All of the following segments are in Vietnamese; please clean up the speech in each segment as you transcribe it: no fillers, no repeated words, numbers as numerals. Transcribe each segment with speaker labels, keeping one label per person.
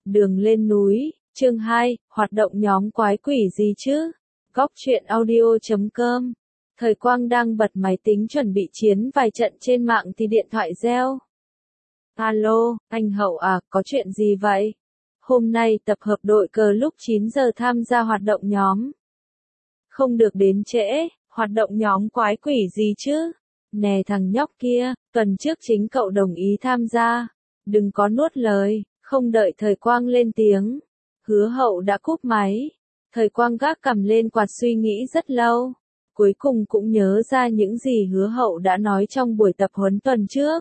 Speaker 1: Đường lên núi, chương 2, hoạt động nhóm quái quỷ gì chứ? Góc truyện audio.com. Thời Quang đang bật máy tính chuẩn bị chiến vài trận trên mạng thì điện thoại reo. Alo, anh Hậu à, có chuyện gì vậy? Hôm nay tập hợp đội cờ lúc 9 giờ tham gia hoạt động nhóm. Không được đến trễ, hoạt động nhóm quái quỷ gì chứ? Nè thằng nhóc kia, tuần trước chính cậu đồng ý tham gia. Đừng có nuốt lời. Không đợi Thời Quang lên tiếng, Hứa Hậu đã cúp máy. Thời Quang gác cằm lên quạt suy nghĩ rất lâu. Cuối cùng cũng nhớ ra những gì Hứa Hậu đã nói trong buổi tập huấn tuần trước.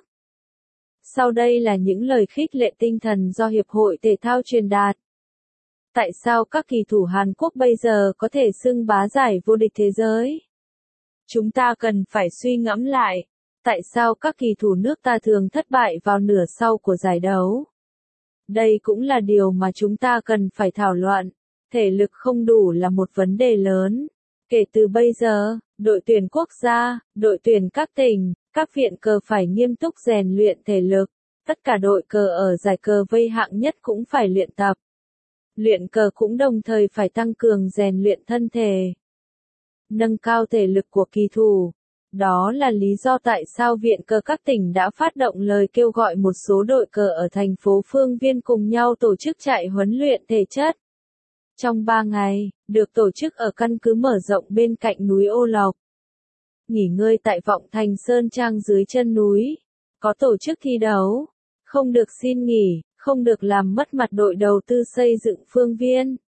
Speaker 1: Sau đây là những lời khích lệ tinh thần do Hiệp hội Thể thao truyền đạt. Tại sao các kỳ thủ Hàn Quốc bây giờ có thể xưng bá giải vô địch thế giới? Chúng ta cần phải suy ngẫm lại. Tại sao các kỳ thủ nước ta thường thất bại vào nửa sau của giải đấu? Đây cũng là điều mà chúng ta cần phải thảo luận. Thể lực không đủ là một vấn đề lớn. Kể từ bây giờ, đội tuyển quốc gia, đội tuyển các tỉnh, các viện cờ phải nghiêm túc rèn luyện thể lực. Tất cả đội cờ ở giải cờ vây hạng nhất cũng phải luyện tập. Luyện cờ cũng đồng thời phải tăng cường rèn luyện thân thể. Nâng cao thể lực của kỳ thủ. Đó là lý do tại sao Viện cờ các tỉnh đã phát động lời kêu gọi một số đội cờ ở thành phố Phương Viên cùng nhau tổ chức chạy huấn luyện thể chất. Trong 3 ngày, được tổ chức ở căn cứ mở rộng bên cạnh núi Ô Lộc. Nghỉ ngơi tại Vọng Thành Sơn Trang dưới chân núi. Có tổ chức thi đấu. Không được xin nghỉ, không được làm mất mặt đội đầu tư xây dựng Phương Viên.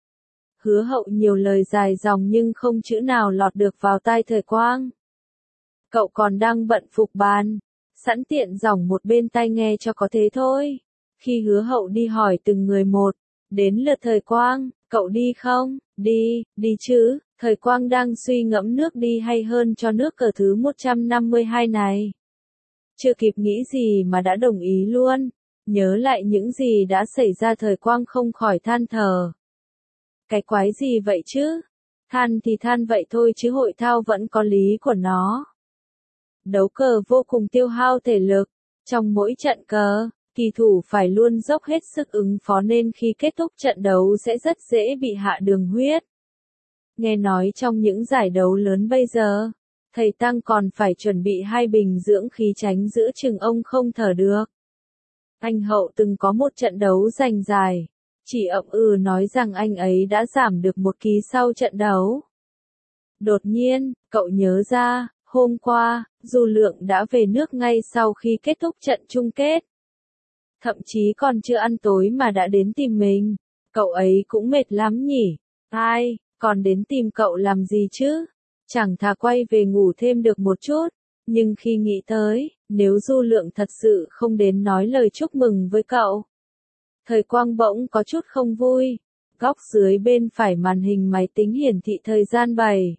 Speaker 1: Hứa Hậu nhiều lời dài dòng nhưng không chữ nào lọt được vào tai Thời Quang. Cậu còn đang bận phục bàn, sẵn tiện giỏng một bên tai nghe cho có thế thôi. Khi Hứa Hậu đi hỏi từng người một, đến lượt Thời Quang, cậu đi không? Đi chứ, Thời Quang đang suy ngẫm nước đi hay hơn cho nước cờ thứ 152 này. Chưa kịp nghĩ gì mà đã đồng ý luôn, nhớ lại những gì đã xảy ra Thời Quang không khỏi than thở. Cái quái gì vậy chứ? Than thì than vậy thôi chứ hội thao vẫn có lý của nó. Đấu cờ vô cùng tiêu hao thể lực. Trong mỗi trận cờ, kỳ thủ phải luôn dốc hết sức ứng phó nên khi kết thúc trận đấu sẽ rất dễ bị hạ đường huyết. Nghe nói trong những giải đấu lớn bây giờ, thầy Tăng còn phải chuẩn bị 2 bình dưỡng khí tránh giữa chừng ông không thở được. Anh Hậu từng có một trận đấu giành giải, chỉ ậm nói rằng anh ấy đã giảm được 1 ký sau trận đấu. Đột nhiên, cậu nhớ ra, hôm qua, Du Lượng đã về nước ngay sau khi kết thúc trận chung kết. Thậm chí còn chưa ăn tối mà đã đến tìm mình. Cậu ấy cũng mệt lắm nhỉ? Ai, còn đến tìm cậu làm gì chứ? Chẳng thà quay về ngủ thêm được một chút. Nhưng khi nghĩ tới, nếu Du Lượng thật sự không đến nói lời chúc mừng với cậu. Thời Quang bỗng có chút không vui. Góc dưới bên phải màn hình máy tính hiển thị thời gian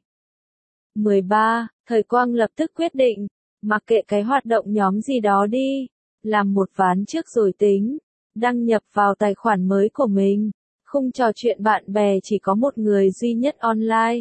Speaker 1: 7:13, Thời Quang lập tức quyết định, mặc kệ cái hoạt động nhóm gì đó đi, làm một ván trước rồi tính, đăng nhập vào tài khoản mới của mình, khung trò chuyện bạn bè chỉ có một người duy nhất online.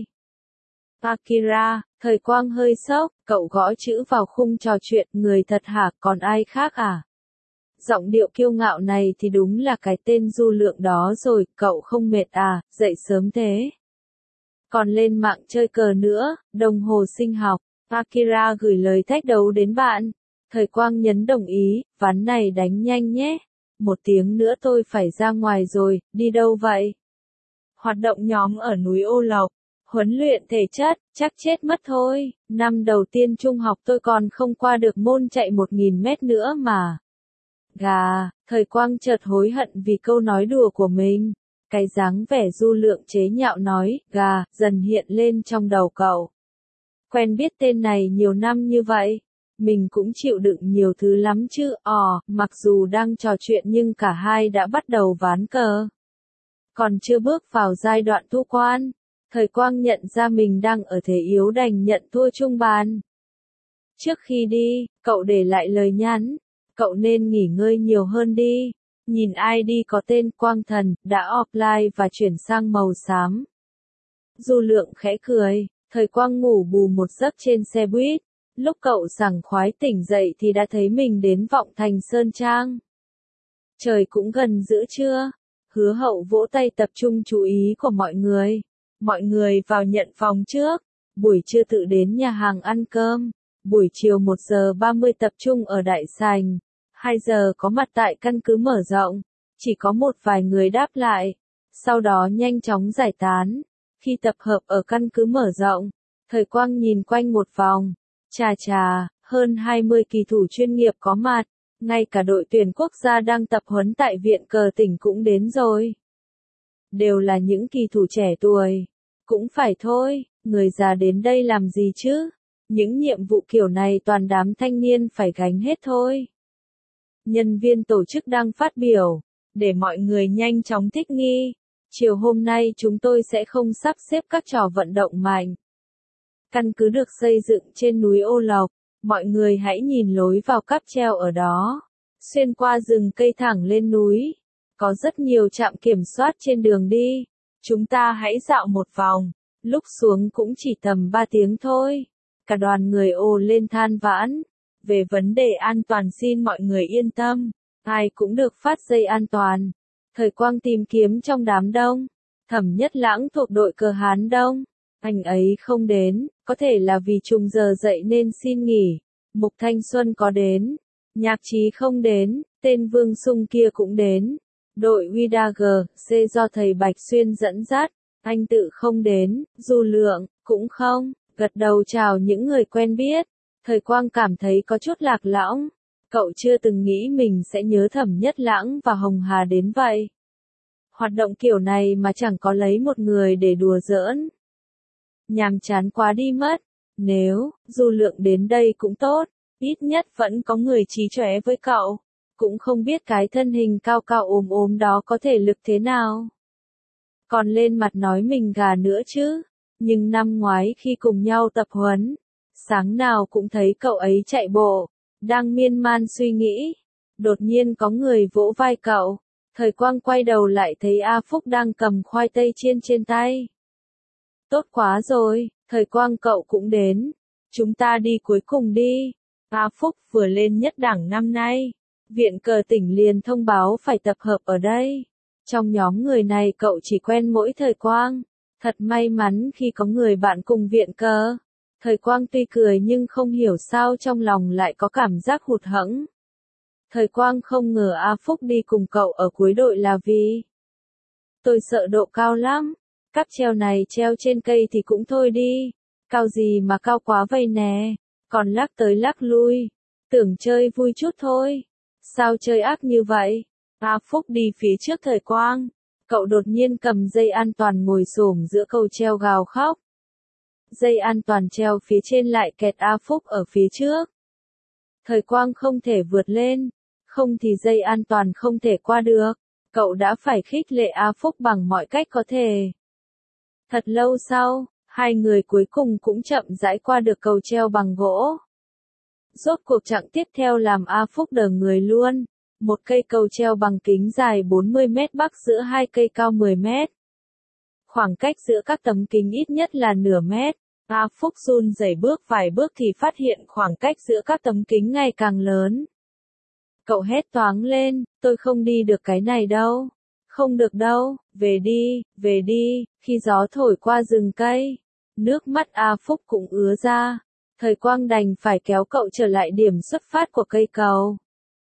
Speaker 1: Akira, Thời Quang hơi sốc, cậu gõ chữ vào khung trò chuyện, người thật hả, còn ai khác à? Giọng điệu kiêu ngạo này thì đúng là cái tên Du Lượng đó rồi, cậu không mệt à, dậy sớm thế. Còn lên mạng chơi cờ nữa, đồng hồ sinh học, Akira gửi lời thách đấu đến bạn. Thời Quang nhấn đồng ý, ván này đánh nhanh nhé. 1 tiếng nữa tôi phải ra ngoài rồi, đi đâu vậy? Hoạt động nhóm ở núi Ô Lộc, huấn luyện thể chất, chắc chết mất thôi. Năm đầu tiên trung học tôi còn không qua được môn chạy 1000 mét nữa mà. Gà, Thời Quang chợt hối hận vì câu nói đùa của mình. Cái dáng vẻ Du Lượng chế nhạo nói, gà, dần hiện lên trong đầu cậu. Quen biết tên này nhiều năm như vậy, mình cũng chịu đựng nhiều thứ lắm chứ, mặc dù đang trò chuyện nhưng cả hai đã bắt đầu ván cờ. Còn chưa bước vào giai đoạn thu quan, Thời Quang nhận ra mình đang ở thế yếu đành nhận thua chung bàn. Trước khi đi, cậu để lại lời nhắn, cậu nên nghỉ ngơi nhiều hơn đi. Nhìn ID có tên Quang Thần, đã offline và chuyển sang màu xám. Du Lượng khẽ cười, Thời Quang ngủ bù một giấc trên xe buýt. Lúc cậu sảng khoái tỉnh dậy thì đã thấy mình đến Vọng Thành Sơn Trang. Trời cũng gần giữa trưa, Hứa Hậu vỗ tay tập trung chú ý của mọi người. Mọi người vào nhận phòng trước. Buổi trưa tự đến nhà hàng ăn cơm. Buổi chiều 1 giờ 30 tập trung ở đại sảnh. 2 giờ có mặt tại căn cứ mở rộng. Chỉ có một vài người đáp lại. Sau đó nhanh chóng giải tán. Khi tập hợp ở căn cứ mở rộng, Thời Quang nhìn quanh một vòng. Chà, hơn 20 kỳ thủ chuyên nghiệp có mặt. Ngay cả đội tuyển quốc gia đang tập huấn tại viện cờ tỉnh cũng đến rồi. Đều là những kỳ thủ trẻ tuổi. Cũng phải thôi, người già đến đây làm gì chứ? Những nhiệm vụ kiểu này toàn đám thanh niên phải gánh hết thôi. Nhân viên tổ chức đang phát biểu, để mọi người nhanh chóng thích nghi. Chiều hôm nay chúng tôi sẽ không sắp xếp các trò vận động mạnh. Căn cứ được xây dựng trên núi Ô Lộc, mọi người hãy nhìn lối vào cáp treo ở đó. Xuyên qua rừng cây thẳng lên núi. Có rất nhiều trạm kiểm soát trên đường đi. Chúng ta hãy dạo một vòng. Lúc xuống cũng chỉ tầm 3 tiếng thôi. Cả đoàn người ồ lên than vãn. Về vấn đề an toàn xin mọi người yên tâm. Ai cũng được phát dây an toàn. Thời Quang tìm kiếm trong đám đông. Thẩm Nhất Lãng thuộc đội cờ Hán Đông. Anh ấy không đến, có thể là vì trùng giờ dậy nên xin nghỉ. Mục Thanh Xuân có đến. Nhạc Trí không đến, tên Vương Sung kia cũng đến. Đội Widager, C do thầy Bạch Xuyên dẫn dắt. Anh tự không đến, Du Lượng, cũng không. Gật đầu chào những người quen biết. Thời Quang cảm thấy có chút lạc lõng. Cậu chưa từng nghĩ mình sẽ nhớ Thẩm Nhất Lãng và Hồng Hà đến vậy. Hoạt động kiểu này mà chẳng có lấy một người để đùa giỡn. Nhàm chán quá đi mất. Nếu, Du Lượng đến đây cũng tốt. Ít nhất vẫn có người trí chóe với cậu. Cũng không biết cái thân hình cao cao ốm đó có thể lực thế nào. Còn lên mặt nói mình gà nữa chứ. Nhưng năm ngoái khi cùng nhau tập huấn, sáng nào cũng thấy cậu ấy chạy bộ. Đang miên man suy nghĩ. Đột nhiên có người vỗ vai cậu. Thời Quang quay đầu lại thấy A Phúc đang cầm khoai tây chiên trên tay. Tốt quá rồi, Thời Quang cậu cũng đến. Chúng ta đi cuối cùng đi. A Phúc vừa lên nhất đẳng năm nay. Viện cờ tỉnh liền thông báo phải tập hợp ở đây. Trong nhóm người này cậu chỉ quen mỗi Thời Quang. Thật may mắn khi có người bạn cùng viện cờ. Thời Quang tuy cười nhưng không hiểu sao trong lòng lại có cảm giác hụt hẫng. Thời Quang không ngờ A Phúc đi cùng cậu ở cuối đội là vì tôi sợ độ cao lắm. Cáp treo này treo trên cây thì cũng thôi đi. Cao gì mà cao quá vậy nè. Còn lắc tới lắc lui. Tưởng chơi vui chút thôi. Sao chơi ác như vậy? A Phúc đi phía trước Thời Quang. Cậu đột nhiên cầm dây an toàn ngồi xổm giữa cầu treo gào khóc. Dây an toàn treo phía trên lại kẹt A Phúc ở phía trước. Thời Quang không thể vượt lên. Không thì dây an toàn không thể qua được. Cậu đã phải khích lệ A Phúc bằng mọi cách có thể. Thật lâu sau, hai người cuối cùng cũng chậm rãi qua được cầu treo bằng gỗ. Rốt cuộc chặng tiếp theo làm A Phúc đờ người luôn. Một cây cầu treo bằng kính dài 40 mét bắc giữa hai cây cao 10 mét. Khoảng cách giữa các tấm kính ít nhất là nửa mét. A Phúc run rẩy bước vài bước thì phát hiện khoảng cách giữa các tấm kính ngày càng lớn. Cậu hét toáng lên, tôi không đi được cái này đâu. Không được đâu, về đi, khi gió thổi qua rừng cây. Nước mắt A Phúc cũng ứa ra. Thời Quang đành phải kéo cậu trở lại điểm xuất phát của cây cầu.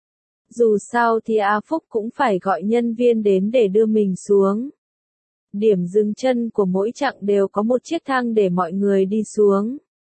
Speaker 1: Dù sao thì A Phúc cũng phải gọi nhân viên đến để đưa mình xuống. Điểm dừng chân của mỗi chặng đều có một chiếc thang để mọi người đi xuống.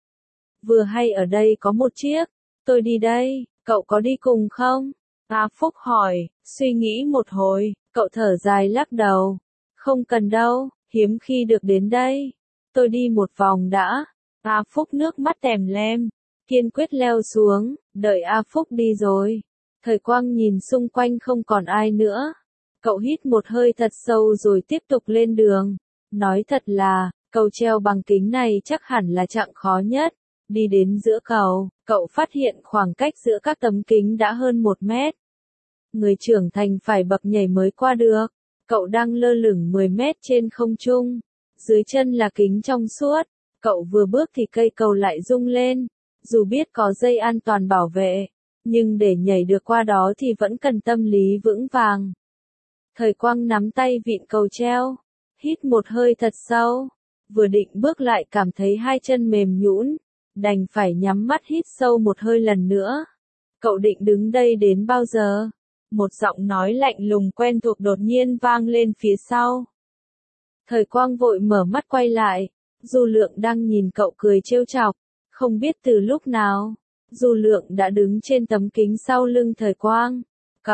Speaker 1: Vừa hay ở đây có một chiếc. Tôi đi đây, cậu có đi cùng không? A Phúc hỏi, suy nghĩ một hồi, cậu thở dài lắc đầu. Không cần đâu, hiếm khi được đến đây. Tôi đi một vòng đã. A Phúc nước mắt tèm lem, kiên quyết leo xuống, đợi A Phúc đi rồi. Thời Quang nhìn xung quanh không còn ai nữa. Cậu hít một hơi thật sâu rồi tiếp tục lên đường. Nói thật là, cầu treo bằng kính này chắc hẳn là chặng khó nhất. Đi đến giữa cầu, cậu phát hiện khoảng cách giữa các tấm kính đã hơn 1 mét. Người trưởng thành phải bập nhảy mới qua được. Cậu đang lơ lửng 10 mét trên không trung. Dưới chân là kính trong suốt. Cậu vừa bước thì cây cầu lại rung lên. Dù biết có dây an toàn bảo vệ, nhưng để nhảy được qua đó thì vẫn cần tâm lý vững vàng. Thời Quang nắm tay vịn cầu treo, hít một hơi thật sâu, vừa định bước lại cảm thấy hai chân mềm nhũn, đành phải nhắm mắt hít sâu một hơi lần nữa. Cậu định đứng đây đến bao giờ? Một giọng nói lạnh lùng quen thuộc đột nhiên vang lên phía sau. Thời Quang vội mở mắt quay lại, Du Lượng đang nhìn cậu cười trêu chọc, không biết từ lúc nào, Du Lượng đã đứng trên tấm kính sau lưng Thời Quang.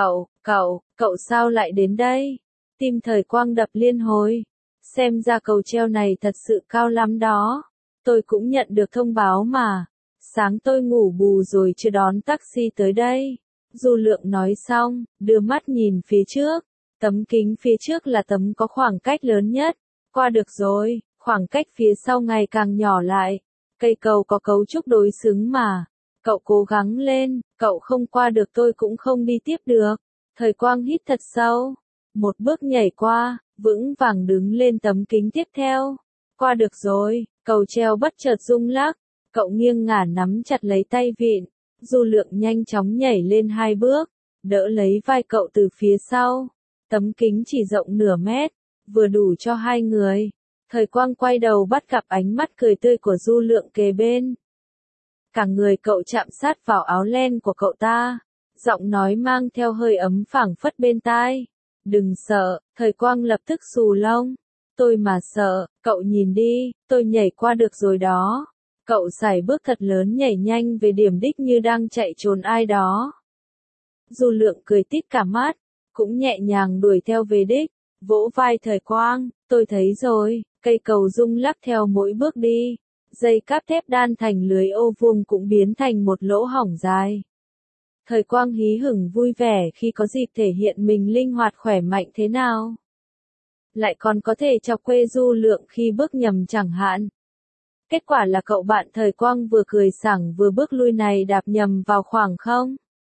Speaker 1: Cậu sao lại đến đây? Tim Thời Quang đập liên hồi. Xem ra cầu treo này thật sự cao lắm đó. Tôi cũng nhận được thông báo mà. Sáng tôi ngủ bù rồi chưa đón taxi tới đây. Du Lượng nói xong, đưa mắt nhìn phía trước. Tấm kính phía trước là tấm có khoảng cách lớn nhất. Qua được rồi, khoảng cách phía sau ngày càng nhỏ lại. Cây cầu có cấu trúc đối xứng mà. Cậu cố gắng lên, cậu không qua được tôi cũng không đi tiếp được. Thời Quang hít thật sâu. Một bước nhảy qua, vững vàng đứng lên tấm kính tiếp theo. Qua được rồi, cầu treo bất chợt rung lắc. Cậu nghiêng ngả nắm chặt lấy tay vịn. Du Lượng nhanh chóng nhảy lên 2 bước, đỡ lấy vai cậu từ phía sau. Tấm kính chỉ rộng nửa mét, vừa đủ cho hai người. Thời Quang quay đầu bắt gặp ánh mắt cười tươi của Du Lượng kề bên. Cả người cậu chạm sát vào áo len của cậu ta, giọng nói mang theo hơi ấm phảng phất bên tai. Đừng sợ, Thời Quang lập tức xù lông. Tôi mà sợ, cậu nhìn đi, tôi nhảy qua được rồi đó. Cậu sải bước thật lớn nhảy nhanh về điểm đích như đang chạy trốn ai đó. Du Lượng cười tít cả mắt, cũng nhẹ nhàng đuổi theo về đích, vỗ vai Thời Quang, tôi thấy rồi, cây cầu rung lắc theo mỗi bước đi. Dây cáp thép đan thành lưới ô vuông cũng biến thành một lỗ hổng dài. Thời Quang hí hửng vui vẻ khi có dịp thể hiện mình linh hoạt khỏe mạnh thế nào. Lại còn có thể chọc quê Du Lượng khi bước nhầm chẳng hạn. Kết quả là cậu bạn Thời Quang vừa cười sảng vừa bước lui này đạp nhầm vào khoảng không.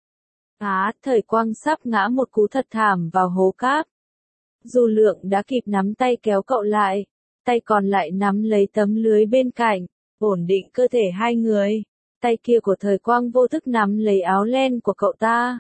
Speaker 1: Thời Quang sắp ngã một cú thật thảm vào hố cát. Du Lượng đã kịp nắm tay kéo cậu lại, tay còn lại nắm lấy tấm lưới bên cạnh, ổn định cơ thể hai người. Tay kia của Thời Quang vô thức nắm lấy áo len của cậu ta.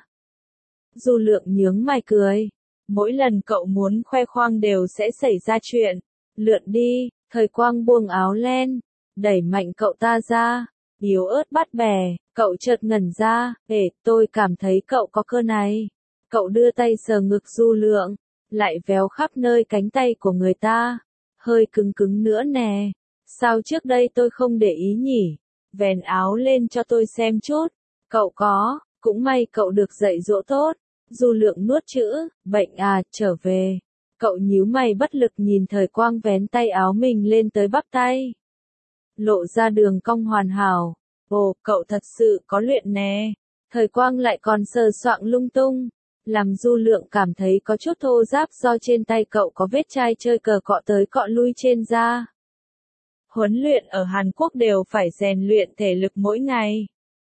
Speaker 1: Du Lượng nhướng mày cười. Mỗi lần cậu muốn khoe khoang đều sẽ xảy ra chuyện. Lượn đi, Thời Quang buông áo len, đẩy mạnh cậu ta ra. Yếu ớt bắt bè, cậu chợt ngẩn ra. Tôi cảm thấy cậu có cơ này. Cậu đưa tay sờ ngực Du Lượng, lại véo khắp nơi cánh tay của người ta. Hơi cứng cứng nữa nè. Sao trước đây tôi không để ý nhỉ? Vén áo lên cho tôi xem chút. Cậu có, cũng may cậu được dạy dỗ tốt. Du Lượng nuốt chữ, bệnh à, trở về. Cậu nhíu mày bất lực nhìn Thời Quang vén tay áo mình lên tới bắp tay. Lộ ra đường cong hoàn hảo. Ồ, cậu thật sự có luyện nè. Thời Quang lại còn sờ soạng lung tung. Làm Du Lượng cảm thấy có chút thô ráp do trên tay cậu có vết chai chơi cờ cọ tới cọ lui trên da. Huấn luyện ở Hàn Quốc đều phải rèn luyện thể lực mỗi ngày.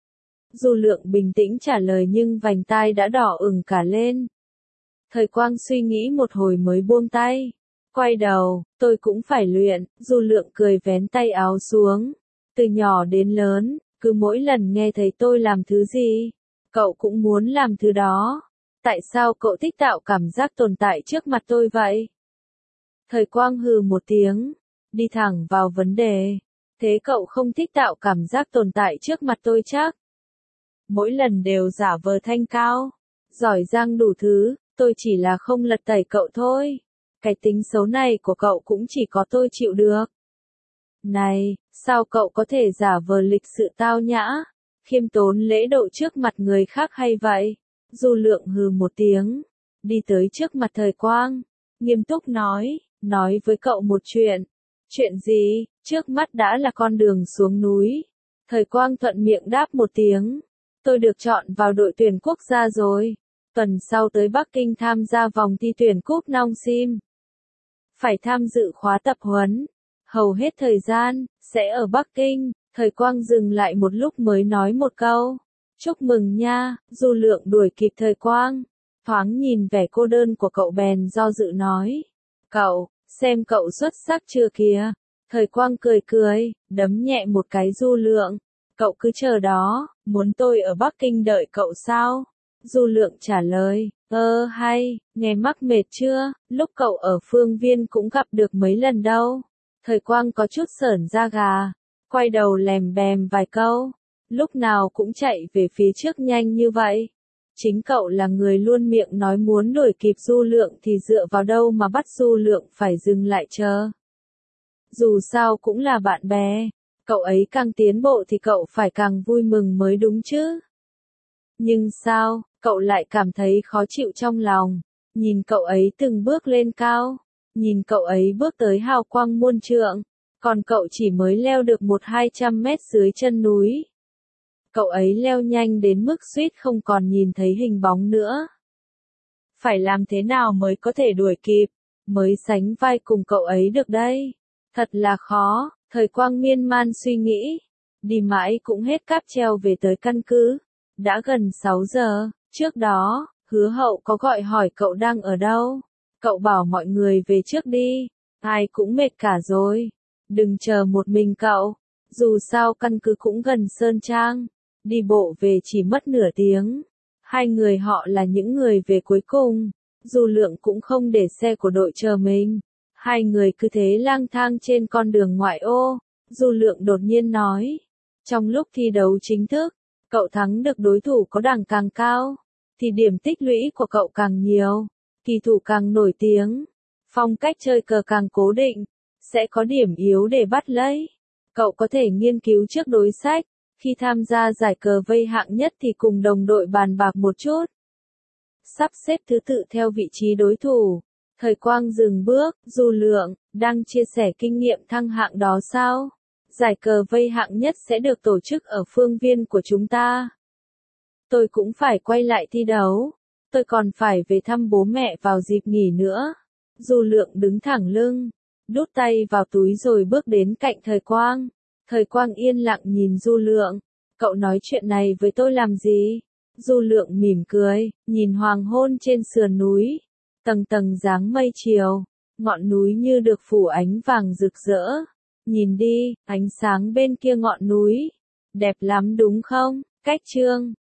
Speaker 1: Du Lượng bình tĩnh trả lời nhưng vành tai đã đỏ ửng cả lên. Thời Quang suy nghĩ một hồi mới buông tay. Quay đầu, tôi cũng phải luyện. Du Lượng cười vén tay áo xuống. Từ nhỏ đến lớn, cứ mỗi lần nghe thấy tôi làm thứ gì, cậu cũng muốn làm thứ đó. Tại sao cậu thích tạo cảm giác tồn tại trước mặt tôi vậy? Thời Quang hừ một tiếng, đi thẳng vào vấn đề. Thế cậu không thích tạo cảm giác tồn tại trước mặt tôi chắc? Mỗi lần đều giả vờ thanh cao, giỏi giang đủ thứ, tôi chỉ là không lật tẩy cậu thôi. Cái tính xấu này của cậu cũng chỉ có tôi chịu được. Này, sao cậu có thể giả vờ lịch sự tao nhã, khiêm tốn lễ độ trước mặt người khác hay vậy? Du Lượng hừ một tiếng, đi tới trước mặt Thời Quang, nghiêm túc nói với cậu một chuyện. Chuyện gì? Trước mắt đã là con đường xuống núi. Thời Quang thuận miệng đáp một tiếng. Tôi được chọn vào đội tuyển quốc gia rồi. Tuần sau tới Bắc Kinh tham gia vòng thi tuyển cúp Nong Sim. Phải tham dự khóa tập huấn. Hầu hết thời gian, sẽ ở Bắc Kinh. Thời Quang dừng lại một lúc mới nói một câu. Chúc mừng nha. Du Lượng đuổi kịp Thời Quang. Thoáng nhìn vẻ cô đơn của cậu bèn do dự nói. Cậu, xem cậu xuất sắc chưa kìa. Thời Quang cười, đấm nhẹ một cái Du Lượng. Cậu cứ chờ đó, muốn tôi ở Bắc Kinh đợi cậu sao? Du Lượng trả lời, hay, nghe mắc mệt chưa, lúc cậu ở Phương Viên cũng gặp được mấy lần đâu. Thời Quang có chút sởn da gà, quay đầu lèm bèm vài câu, lúc nào cũng chạy về phía trước nhanh như vậy. Chính cậu là người luôn miệng nói muốn đuổi kịp Du Lượng thì dựa vào đâu mà bắt Du Lượng phải dừng lại chờ. Dù sao cũng là bạn bè, cậu ấy càng tiến bộ thì cậu phải càng vui mừng mới đúng chứ. Nhưng sao, cậu lại cảm thấy khó chịu trong lòng, nhìn cậu ấy từng bước lên cao, nhìn cậu ấy bước tới hào quang muôn trượng, còn cậu chỉ mới leo được 100-200 mét dưới chân núi. Cậu ấy leo nhanh đến mức suýt không còn nhìn thấy hình bóng nữa. Phải làm thế nào mới có thể đuổi kịp, mới sánh vai cùng cậu ấy được đây? Thật là khó, Thời Quang miên man suy nghĩ. Đi mãi cũng hết cáp treo về tới căn cứ. Đã gần 6 giờ, trước đó, Hứa Hậu có gọi hỏi cậu đang ở đâu. Cậu bảo mọi người về trước đi, ai cũng mệt cả rồi. Đừng chờ một mình cậu, dù sao căn cứ cũng gần Sơn Trang. Đi bộ về chỉ mất nửa tiếng. Hai người họ là những người về cuối cùng. Du Lượng cũng không để xe của đội chờ mình. Hai người cứ thế lang thang trên con đường ngoại ô. Du Lượng đột nhiên nói. Trong lúc thi đấu chính thức, cậu thắng được đối thủ có đẳng càng cao, thì điểm tích lũy của cậu càng nhiều, kỳ thủ càng nổi tiếng, phong cách chơi cờ càng cố định, sẽ có điểm yếu để bắt lấy. Cậu có thể nghiên cứu trước đối sách, khi tham gia giải cờ vây hạng nhất thì cùng đồng đội bàn bạc một chút. Sắp xếp thứ tự theo vị trí đối thủ. Thời Quang dừng bước, Du Lượng, đang chia sẻ kinh nghiệm thăng hạng đó sao? Giải cờ vây hạng nhất sẽ được tổ chức ở phương viên của chúng ta. Tôi cũng phải quay lại thi đấu. Tôi còn phải về thăm bố mẹ vào dịp nghỉ nữa. Du Lượng đứng thẳng lưng, đút tay vào túi rồi bước đến cạnh Thời Quang. Thời Quang yên lặng nhìn Du Lượng. Cậu nói chuyện này với tôi làm gì? Du Lượng mỉm cười, nhìn hoàng hôn trên sườn núi. Tầng tầng dáng mây chiều, ngọn núi như được phủ ánh vàng rực rỡ. Nhìn đi, ánh sáng bên kia ngọn núi. Đẹp lắm đúng không? Cách chương